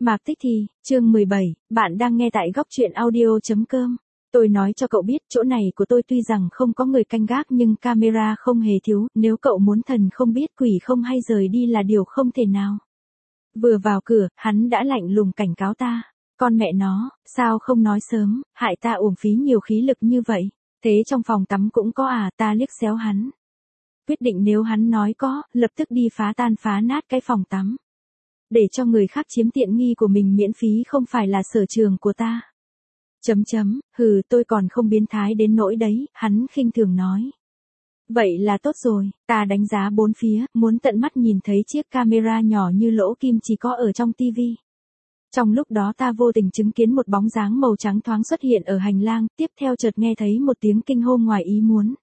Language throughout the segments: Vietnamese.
Mạc Tích Thì, chương 17, bạn đang nghe tại góc truyện audio.com. Tôi nói cho cậu biết chỗ này của tôi tuy rằng không có người canh gác nhưng camera không hề thiếu, nếu cậu muốn thần không biết quỷ không hay rời đi là điều không thể nào. Vừa vào cửa, hắn đã lạnh lùng cảnh cáo ta. Con mẹ nó, sao không nói sớm, hại ta uổng phí nhiều khí lực như vậy. Thế trong phòng tắm cũng có à, ta liếc xéo hắn. Quyết định nếu hắn nói có, lập tức đi phá tan phá nát cái phòng tắm. Để cho người khác chiếm tiện nghi của mình miễn phí không phải là sở trường của ta. Hừ, tôi còn không biến thái đến nỗi đấy, hắn khinh thường nói. Vậy là tốt rồi, ta đánh giá bốn phía, muốn tận mắt nhìn thấy chiếc camera nhỏ như lỗ kim chỉ có ở trong tivi. Trong lúc đó ta vô tình chứng kiến một bóng dáng màu trắng thoáng xuất hiện ở hành lang, tiếp theo chợt nghe thấy một tiếng kinh hô ngoài ý muốn.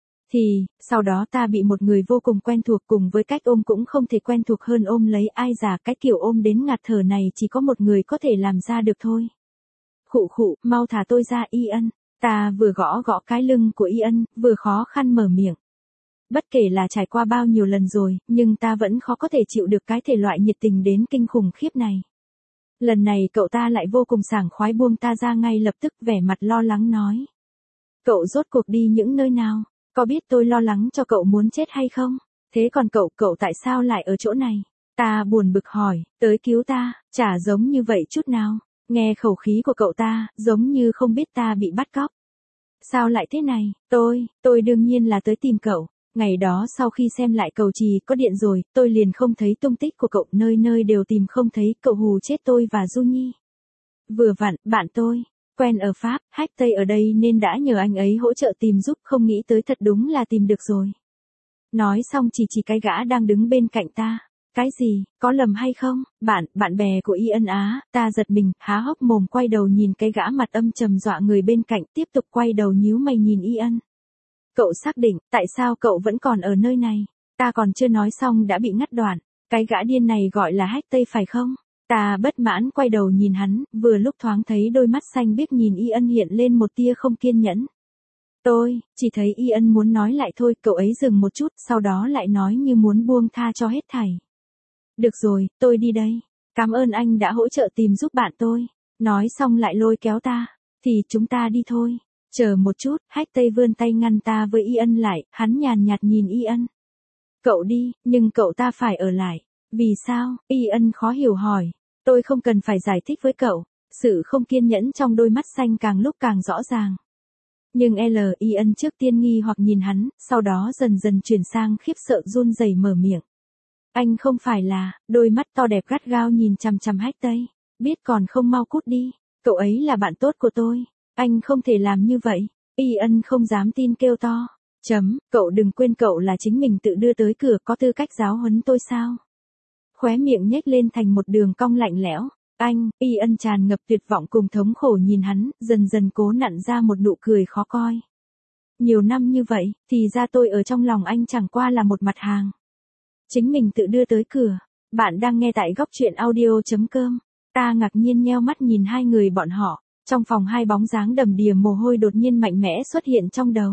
Sau đó ta bị một người vô cùng quen thuộc cùng với cách ôm cũng không thể quen thuộc hơn ôm lấy ai già, cái kiểu ôm đến ngạt thở này chỉ có một người có thể làm ra được thôi. Khụ, mau thả tôi ra Ian. Ta vừa gõ gõ cái lưng của Ian, vừa khó khăn mở miệng. Bất kể là trải qua bao nhiêu lần rồi, nhưng ta vẫn khó có thể chịu được cái thể loại nhiệt tình đến kinh khủng khiếp này. Lần này cậu ta lại vô cùng sảng khoái buông ta ra ngay lập tức, vẻ mặt lo lắng nói. Cậu rốt cuộc đi những nơi nào? Có biết tôi lo lắng cho cậu muốn chết hay không? Thế còn cậu tại sao lại ở chỗ này? Ta buồn bực hỏi, tới cứu ta, chả giống như vậy chút nào. Nghe khẩu khí của cậu ta, giống như không biết ta bị bắt cóc. Sao lại thế này? Tôi đương nhiên là tới tìm cậu. Ngày đó sau khi xem lại cầu trì có điện rồi, tôi liền không thấy tung tích của cậu, nơi nơi đều tìm không thấy, cậu hù chết tôi và Du Nhi. Vừa vặn, bạn tôi quen ở Pháp, Hách Tây ở đây nên đã nhờ anh ấy hỗ trợ tìm giúp, không nghĩ tới thật đúng là tìm được rồi. Nói xong chỉ cái gã đang đứng bên cạnh ta. Cái gì, có lầm hay không? Bạn bè của Ian á, ta giật mình, há hốc mồm quay đầu nhìn cái gã mặt âm trầm dọa người bên cạnh, tiếp tục quay đầu nhíu mày nhìn Ian. Cậu xác định, tại sao cậu vẫn còn ở nơi này? Ta còn chưa nói xong đã bị ngắt đoạn. Cái gã điên này gọi là Hách Tây phải không? Ta bất mãn quay đầu nhìn hắn, vừa lúc thoáng thấy đôi mắt xanh biếc nhìn Ian hiện lên một tia không kiên nhẫn. Tôi chỉ thấy Ian muốn nói lại thôi, cậu ấy dừng một chút, sau đó lại nói như muốn buông tha cho hết thảy. Được rồi, tôi đi đây. Cảm ơn anh đã hỗ trợ tìm giúp bạn tôi. Nói xong lại lôi kéo ta. Thì chúng ta đi thôi. Chờ một chút, Hách Tây vươn tay ngăn ta với Ian lại, hắn nhàn nhạt nhìn Ian. Cậu đi, nhưng cậu ta phải ở lại. Vì sao? Ian khó hiểu hỏi. Tôi không cần phải giải thích với cậu. Sự không kiên nhẫn trong đôi mắt xanh càng lúc càng rõ ràng. Nhưng Ian trước tiên nghi hoặc nhìn hắn, sau đó dần dần chuyển sang khiếp sợ run rẩy mở miệng. Anh không phải là, đôi mắt to đẹp gắt gao nhìn chằm chằm Hách Tây. Biết còn không mau cút đi. Cậu ấy là bạn tốt của tôi. Anh không thể làm như vậy. Ian không dám tin kêu to. Cậu đừng quên cậu là chính mình tự đưa tới cửa, có tư cách giáo huấn tôi sao? Khóe miệng nhếch lên thành một đường cong lạnh lẽo. Ian tràn ngập tuyệt vọng cùng thống khổ nhìn hắn, dần dần cố nặn ra một nụ cười khó coi. Nhiều năm như vậy, thì ra tôi ở trong lòng anh chẳng qua là một mặt hàng. Chính mình tự đưa tới cửa. Bạn đang nghe tại góc truyện audio.com. Ta ngạc nhiên nheo mắt nhìn hai người bọn họ. Trong phòng hai bóng dáng đầm đìa mồ hôi đột nhiên mạnh mẽ xuất hiện trong đầu.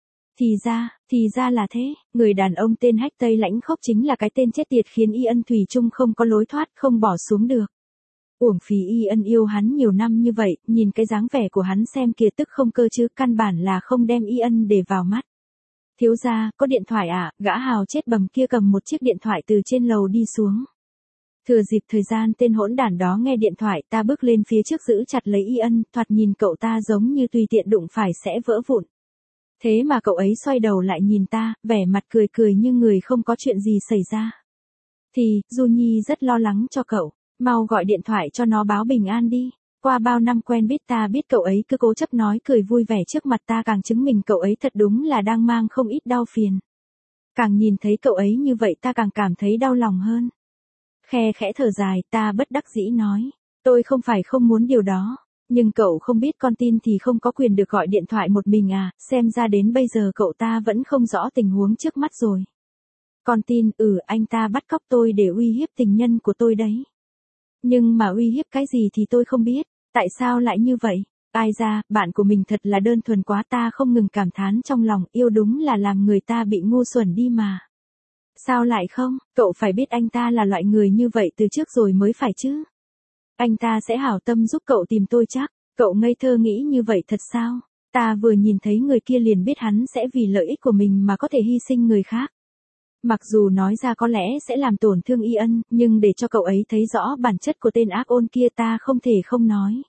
Thì ra là thế, người đàn ông tên Hách Tây lãnh khốc chính là cái tên chết tiệt khiến Ian thủy chung không có lối thoát, không bỏ xuống được. Uổng phí Ian yêu hắn nhiều năm như vậy, nhìn cái dáng vẻ của hắn xem kìa, tức không cơ chứ, căn bản là không đem Ian để vào mắt. Thiếu gia, có điện thoại à? Gã hào chết bầm kia cầm một chiếc điện thoại từ trên lầu đi xuống. Thừa dịp thời gian tên hỗn đản đó nghe điện thoại, ta bước lên phía trước giữ chặt lấy Ian, thoạt nhìn cậu ta giống như tùy tiện đụng phải sẽ vỡ vụn. Thế mà cậu ấy xoay đầu lại nhìn ta, vẻ mặt cười cười như người không có chuyện gì xảy ra. Du Nhi rất lo lắng cho cậu, mau gọi điện thoại cho nó báo bình an đi. Qua bao năm quen biết ta biết cậu ấy cứ cố chấp nói cười vui vẻ trước mặt ta, càng chứng minh cậu ấy thật đúng là đang mang không ít đau phiền. Càng nhìn thấy cậu ấy như vậy ta càng cảm thấy đau lòng hơn. Khe khẽ thở dài, ta bất đắc dĩ nói. Tôi không phải không muốn điều đó. Nhưng cậu không biết con tin thì không có quyền được gọi điện thoại một mình à, xem ra đến bây giờ cậu ta vẫn không rõ tình huống trước mắt rồi. Con tin, anh ta bắt cóc tôi để uy hiếp tình nhân của tôi đấy. Nhưng mà uy hiếp cái gì thì tôi không biết, tại sao lại như vậy? Ai ra, bạn của mình thật là đơn thuần quá, ta không ngừng cảm thán trong lòng, yêu đúng là làm người ta bị ngu xuẩn đi mà. Sao lại không, cậu phải biết anh ta là loại người như vậy từ trước rồi mới phải chứ. Anh ta sẽ hảo tâm giúp cậu tìm tôi chắc. Cậu ngây thơ nghĩ như vậy thật sao? Ta vừa nhìn thấy người kia liền biết hắn sẽ vì lợi ích của mình mà có thể hy sinh người khác. Mặc dù nói ra có lẽ sẽ làm tổn thương Ian, nhưng để cho cậu ấy thấy rõ bản chất của tên ác ôn kia ta không thể không nói.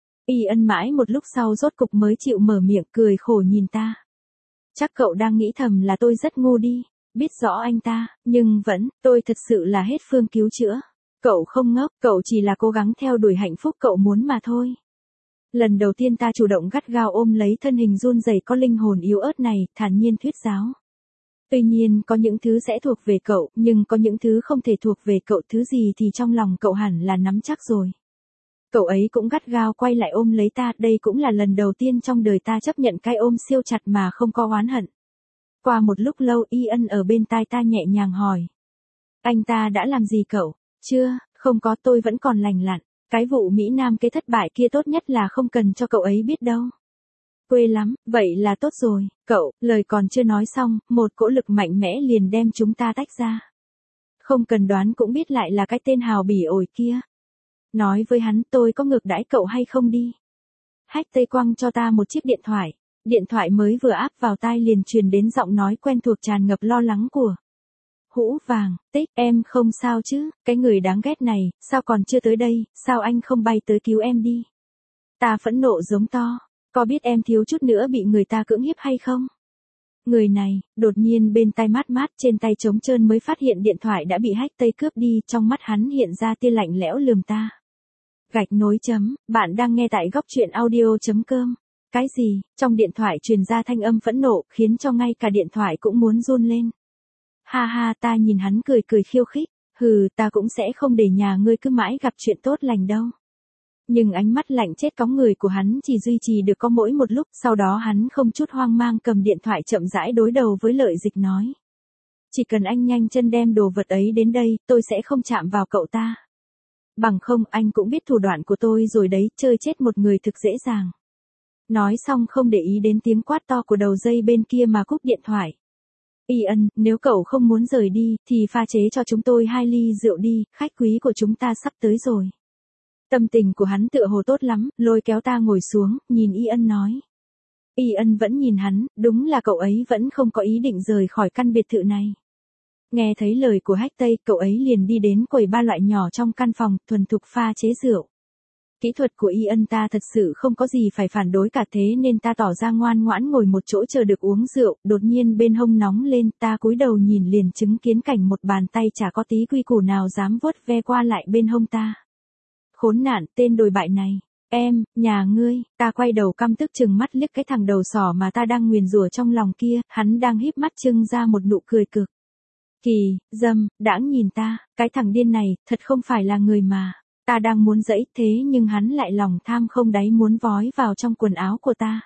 Ian mãi một lúc sau rốt cục mới chịu mở miệng cười khổ nhìn ta. Chắc cậu đang nghĩ thầm là tôi rất ngu đi, biết rõ anh ta, nhưng tôi thật sự là hết phương cứu chữa. Cậu không ngốc, cậu chỉ là cố gắng theo đuổi hạnh phúc cậu muốn mà thôi. Lần đầu tiên ta chủ động gắt gao ôm lấy thân hình run rẩy có linh hồn yếu ớt này, thản nhiên thuyết giáo. Tuy nhiên có những thứ sẽ thuộc về cậu, nhưng có những thứ không thể thuộc về cậu, thứ gì thì trong lòng cậu hẳn là nắm chắc rồi. Cậu ấy cũng gắt gao quay lại ôm lấy ta, đây cũng là lần đầu tiên trong đời ta chấp nhận cái ôm siêu chặt mà không có oán hận. Qua một lúc lâu Ian ở bên tai ta nhẹ nhàng hỏi. Anh ta đã làm gì cậu? Chưa, không có, tôi vẫn còn lành lặn. Cái vụ Mỹ Nam kế thất bại kia tốt nhất là không cần cho cậu ấy biết đâu. Quê lắm, vậy là tốt rồi, cậu, lời còn chưa nói xong, một cỗ lực mạnh mẽ liền đem chúng ta tách ra. Không cần đoán cũng biết lại là cái tên hào bỉ ổi kia. Nói với hắn tôi có ngược đãi cậu hay không đi. Hách Tây quăng cho ta một chiếc điện thoại. Điện thoại mới vừa áp vào tai liền truyền đến giọng nói quen thuộc tràn ngập lo lắng của Hũ Vàng. Tích, em không sao chứ, cái người đáng ghét này, sao còn chưa tới đây, sao anh không bay tới cứu em đi. Ta phẫn nộ giống to, có biết em thiếu chút nữa bị người ta cưỡng hiếp hay không? Người này, đột nhiên bên tai mát mát trên tay trống trơn mới phát hiện điện thoại đã bị Hách Tây cướp đi, trong mắt hắn hiện ra tia lạnh lẽo lườm ta. Gạch nối chấm, bạn đang nghe tại góc truyện audio.com. Cái gì, trong điện thoại truyền ra thanh âm phẫn nộ, khiến cho ngay cả điện thoại cũng muốn run lên. Ha ha, ta nhìn hắn cười cười khiêu khích, hừ, ta cũng sẽ không để nhà ngươi cứ mãi gặp chuyện tốt lành đâu. Nhưng ánh mắt lạnh chết cóng người của hắn chỉ duy trì được có mỗi một lúc, sau đó hắn không chút hoang mang cầm điện thoại chậm rãi đối đầu với Lợi Dịch nói. Chỉ cần anh nhanh chân đem đồ vật ấy đến đây, tôi sẽ không chạm vào cậu ta. Bằng không anh cũng biết thủ đoạn của tôi rồi đấy, chơi chết một người thực dễ dàng. Nói xong không để ý đến tiếng quát to của đầu dây bên kia mà cúp điện thoại. Ian, nếu cậu không muốn rời đi, thì pha chế cho chúng tôi 2 ly rượu đi, khách quý của chúng ta sắp tới rồi. Tâm tình của hắn tựa hồ tốt lắm, lôi kéo ta ngồi xuống, nhìn Ian nói. Ian vẫn nhìn hắn, đúng là cậu ấy vẫn không có ý định rời khỏi căn biệt thự này. Nghe thấy lời của Hách Tây, cậu ấy liền đi đến quầy ba loại nhỏ trong căn phòng, thuần thục pha chế rượu. Kỹ thuật của Ian ta thật sự không có gì phải phản đối cả, thế nên ta tỏ ra ngoan ngoãn ngồi một chỗ chờ được uống rượu, đột nhiên bên hông nóng lên, ta cúi đầu nhìn liền chứng kiến cảnh một bàn tay chả có tí quy củ nào dám vuốt ve qua lại bên hông ta. Khốn nạn, tên đồi bại này. Em, nhà ngươi, ta quay đầu căm tức trừng mắt liếc cái thằng đầu sỏ mà ta đang nguyền rủa trong lòng kia, hắn đang híp mắt trưng ra một nụ cười cực kỳ dâm đãng nhìn ta, cái thằng điên này, thật không phải là người mà. Ta đang muốn dẫy thế nhưng hắn lại lòng tham không đáy muốn vói vào trong quần áo của ta.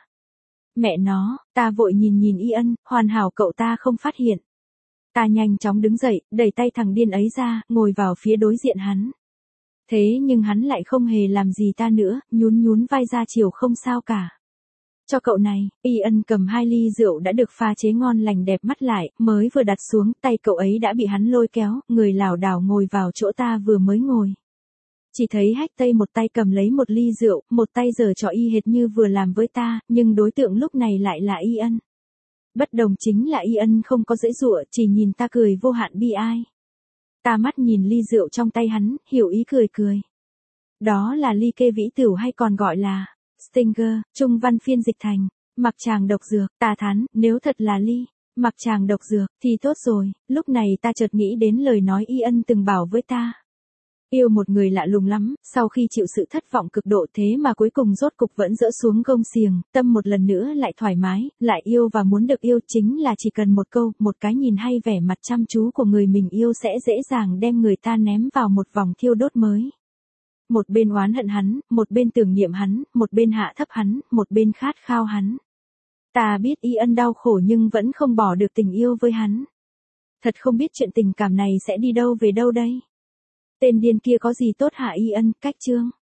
Mẹ nó, ta vội nhìn Ian, hoàn hảo cậu ta không phát hiện. Ta nhanh chóng đứng dậy, đẩy tay thằng điên ấy ra, ngồi vào phía đối diện hắn. Thế nhưng hắn lại không hề làm gì ta nữa, nhún vai ra chiều không sao cả. Cho cậu này, Ian cầm 2 ly rượu đã được pha chế ngon lành đẹp mắt lại, mới vừa đặt xuống, tay cậu ấy đã bị hắn lôi kéo, người lảo đảo ngồi vào chỗ ta vừa mới ngồi. Chỉ thấy Hách Tây một tay cầm lấy một ly rượu, một tay giở trò y hệt như vừa làm với ta, nhưng đối tượng lúc này lại là Ian. Bất đồng chính là Ian không có giãy giụa, chỉ nhìn ta cười vô hạn bi ai. Ta mắt nhìn ly rượu trong tay hắn, hiểu ý cười. Đó là ly kê vĩ tửu hay còn gọi là Stinger, trung văn phiên dịch thành mặc tràng độc dược. Ta thán, nếu thật là ly mặc tràng độc dược thì tốt rồi. Lúc này ta chợt nghĩ đến lời nói Ian từng bảo với ta. Yêu một người lạ lùng lắm, sau khi chịu sự thất vọng cực độ thế mà cuối cùng rốt cục vẫn dỡ xuống gông xiềng, tâm một lần nữa lại thoải mái, lại yêu và muốn được yêu, chính là chỉ cần một câu, một cái nhìn hay vẻ mặt chăm chú của người mình yêu sẽ dễ dàng đem người ta ném vào một vòng thiêu đốt mới. Một bên oán hận hắn, một bên tưởng niệm hắn, một bên hạ thấp hắn, một bên khát khao hắn. Ta biết Ian đau khổ nhưng vẫn không bỏ được tình yêu với hắn. Thật không biết chuyện tình cảm này sẽ đi đâu về đâu đây. Tên điên kia có gì tốt hả Ian, cách chương.